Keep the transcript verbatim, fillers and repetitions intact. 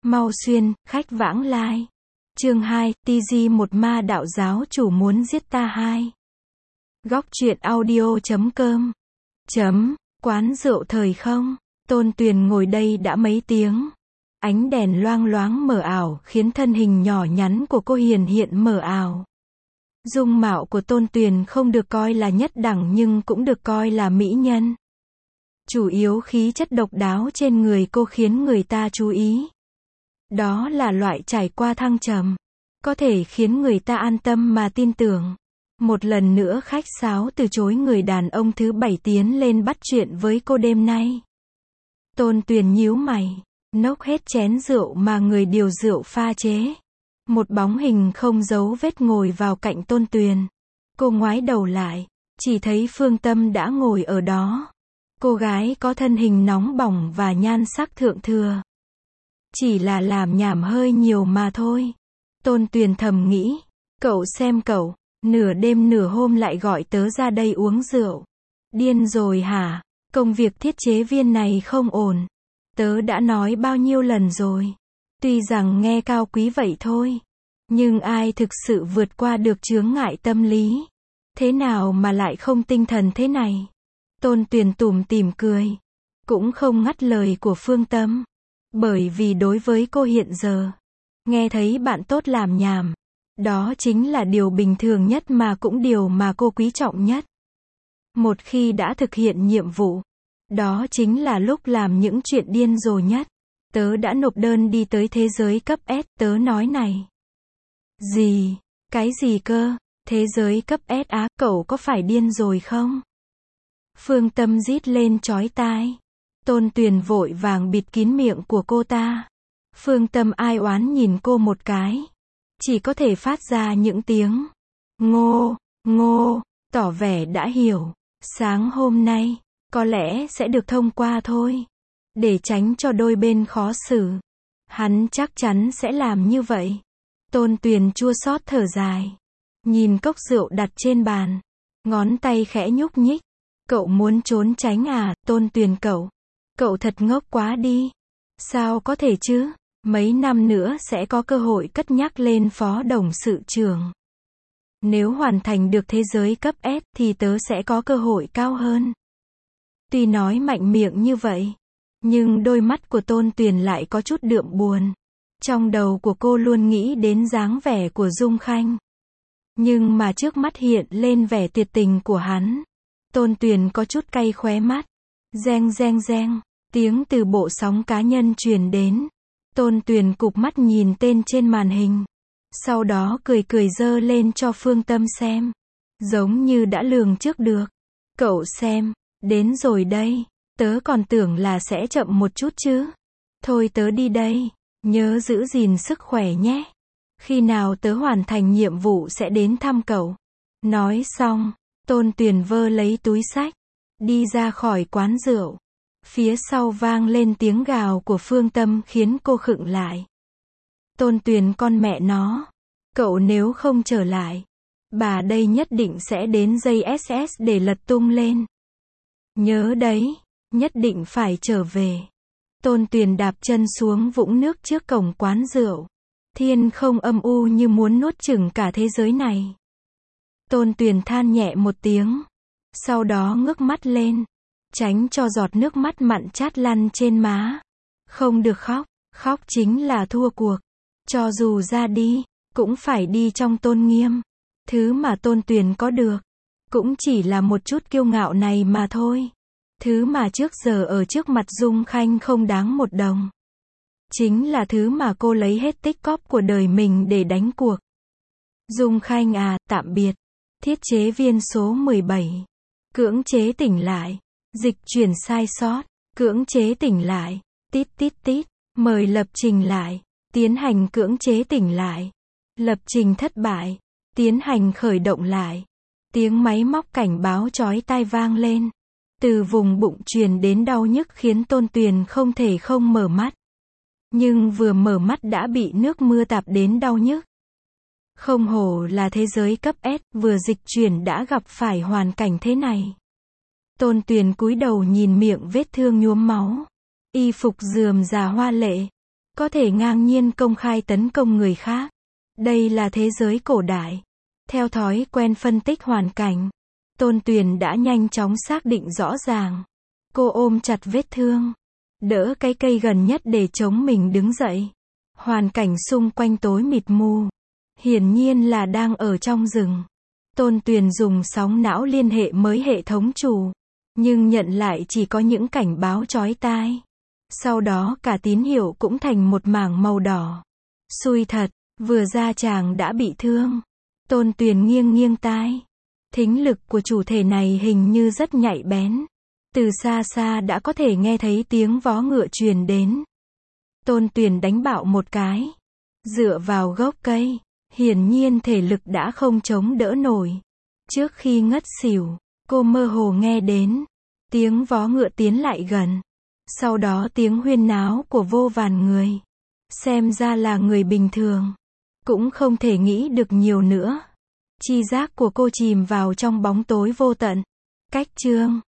Mau xuyên, khách vãng lai. Chương hai, tê giê một ma đạo giáo chủ muốn giết ta hai. Góc truyện audio chấm com. Chấm, quán rượu thời không. Tôn Tuyền ngồi đây đã mấy tiếng. Ánh đèn loang loáng mờ ảo khiến thân hình nhỏ nhắn của cô hiển hiện mờ ảo. Dung mạo của Tôn Tuyền không được coi là nhất đẳng nhưng cũng được coi là mỹ nhân. Chủ yếu khí chất độc đáo trên người cô khiến người ta chú ý. Đó là loại trải qua thăng trầm, có thể khiến người ta an tâm mà tin tưởng. Một lần nữa khách sáo từ chối người đàn ông thứ bảy tiến lên bắt chuyện với cô đêm nay. Tôn Tuyền nhíu mày, nốc hết chén rượu mà người điều rượu pha chế. Một bóng hình không dấu vết ngồi vào cạnh Tôn Tuyền. Cô ngoái đầu lại, chỉ thấy Phương Tâm đã ngồi ở đó. Cô gái có thân hình nóng bỏng và nhan sắc thượng thừa. Chỉ là làm nhảm hơi nhiều mà thôi. Tôn Tuyền thầm nghĩ, cậu xem cậu, nửa đêm nửa hôm lại gọi tớ ra đây uống rượu. Điên rồi hả? Công việc thiết chế viên này không ổn. Tớ đã nói bao nhiêu lần rồi. Tuy rằng nghe cao quý vậy thôi, nhưng ai thực sự vượt qua được chướng ngại tâm lý? Thế nào mà lại không tinh thần thế này? Tôn Tuyền tủm tỉm cười, cũng không ngắt lời của Phương Tâm. Bởi vì đối với cô hiện giờ, nghe thấy bạn tốt làm nhảm, đó chính là điều bình thường nhất mà cũng điều mà cô quý trọng nhất. Một khi đã thực hiện nhiệm vụ, đó chính là lúc làm những chuyện điên rồ nhất. Tớ đã nộp đơn đi tới thế giới cấp S, tớ nói này. Gì? Cái gì cơ? Thế giới cấp S á, cậu có phải điên rồi không? Phương Tâm rít lên chói tai. Tôn Tuyền vội vàng bịt kín miệng của cô ta. Phương Tâm ai oán nhìn cô một cái, chỉ có thể phát ra những tiếng ngô, ngô, tỏ vẻ đã hiểu. Sáng hôm nay, có lẽ sẽ được thông qua thôi. Để tránh cho đôi bên khó xử, hắn chắc chắn sẽ làm như vậy. Tôn Tuyền chua xót thở dài, nhìn cốc rượu đặt trên bàn, ngón tay khẽ nhúc nhích. Cậu muốn trốn tránh à, Tôn Tuyền cậu? Cậu thật ngốc quá đi. Sao có thể chứ? Mấy năm nữa sẽ có cơ hội cất nhắc lên phó董sự trưởng. Nếu hoàn thành được thế giới cấp S thì tớ sẽ có cơ hội cao hơn. Tuy nói mạnh miệng như vậy, nhưng đôi mắt của Tôn Tuyền lại có chút đượm buồn. Trong đầu của cô luôn nghĩ đến dáng vẻ của Dung Khanh. Nhưng mà trước mắt hiện lên vẻ tuyệt tình của hắn. Tôn Tuyền có chút cay khóe mắt. Reng reng reng, tiếng từ bộ sóng cá nhân truyền đến. Tôn Tuyền cụp mắt nhìn tên trên màn hình. Sau đó cười cười giơ lên cho Phương Tâm xem. Giống như đã lường trước được. Cậu xem, đến rồi đây. Tớ còn tưởng là sẽ chậm một chút chứ. Thôi tớ đi đây. Nhớ giữ gìn sức khỏe nhé. Khi nào tớ hoàn thành nhiệm vụ sẽ đến thăm cậu. Nói xong, Tôn Tuyền vơ lấy túi xách, đi ra khỏi quán rượu. Phía sau vang lên tiếng gào của Phương Tâm khiến cô khựng lại. Tôn Tuyền con mẹ nó. Cậu nếu không trở lại, bà đây nhất định sẽ đến dây ét ét để lật tung lên. Nhớ đấy, nhất định phải trở về. Tôn Tuyền đạp chân xuống vũng nước trước cổng quán rượu. Thiên không âm u như muốn nuốt chửng cả thế giới này. Tôn Tuyền than nhẹ một tiếng. Sau đó ngước mắt lên, tránh cho giọt nước mắt mặn chát lăn trên má. Không được khóc, khóc chính là thua cuộc. Cho dù ra đi, cũng phải đi trong tôn nghiêm. Thứ mà Tôn Tuyền có được, cũng chỉ là một chút kiêu ngạo này mà thôi. Thứ mà trước giờ ở trước mặt Dung Khanh không đáng một đồng. Chính là thứ mà cô lấy hết tích cóp của đời mình để đánh cuộc. Dung Khanh à, tạm biệt. Thiết chế viên số mười bảy. Cưỡng chế tỉnh lại. Dịch chuyển sai sót. Cưỡng chế tỉnh lại. Tít tít tít. Mời lập trình lại. Tiến hành cưỡng chế tỉnh lại. Lập trình thất bại. Tiến hành khởi động lại. Tiếng máy móc cảnh báo chói tai vang lên. Từ vùng bụng truyền đến đau nhức khiến Tôn Tuyền không thể không mở mắt. Nhưng vừa mở mắt đã bị nước mưa tạt đến đau nhức. Không hổ là thế giới cấp S, vừa dịch chuyển đã gặp phải hoàn cảnh thế này. Tôn Tuyền cúi đầu nhìn miệng vết thương nhuốm máu. Y phục rườm rà hoa lệ. có thể ngang nhiên công khai tấn công người khác. Đây là thế giới cổ đại. Theo thói quen phân tích hoàn cảnh, Tôn Tuyền đã nhanh chóng xác định rõ ràng. Cô ôm chặt vết thương, đỡ cái cây gần nhất để chống mình đứng dậy. Hoàn cảnh xung quanh tối mịt mù. Hiển nhiên là đang ở trong rừng. Tôn Tuyền dùng sóng não liên hệ với hệ thống chủ, nhưng nhận lại chỉ có những cảnh báo chói tai. Sau đó cả tín hiệu cũng thành một mảng màu đỏ. Xui thật, vừa ra chàng đã bị thương. Tôn Tuyền nghiêng nghiêng tai. Thính lực của chủ thể này hình như rất nhạy bén. Từ xa xa đã có thể nghe thấy tiếng vó ngựa truyền đến. Tôn Tuyền đánh bạo một cái. Dựa vào gốc cây. Hiển nhiên thể lực đã không chống đỡ nổi. Trước khi ngất xỉu, cô mơ hồ nghe đến tiếng vó ngựa tiến lại gần. Sau đó tiếng huyên náo của vô vàn người. Xem ra là người bình thường. Cũng không thể nghĩ được nhiều nữa. Chi giác của cô chìm vào trong bóng tối vô tận. Cách chương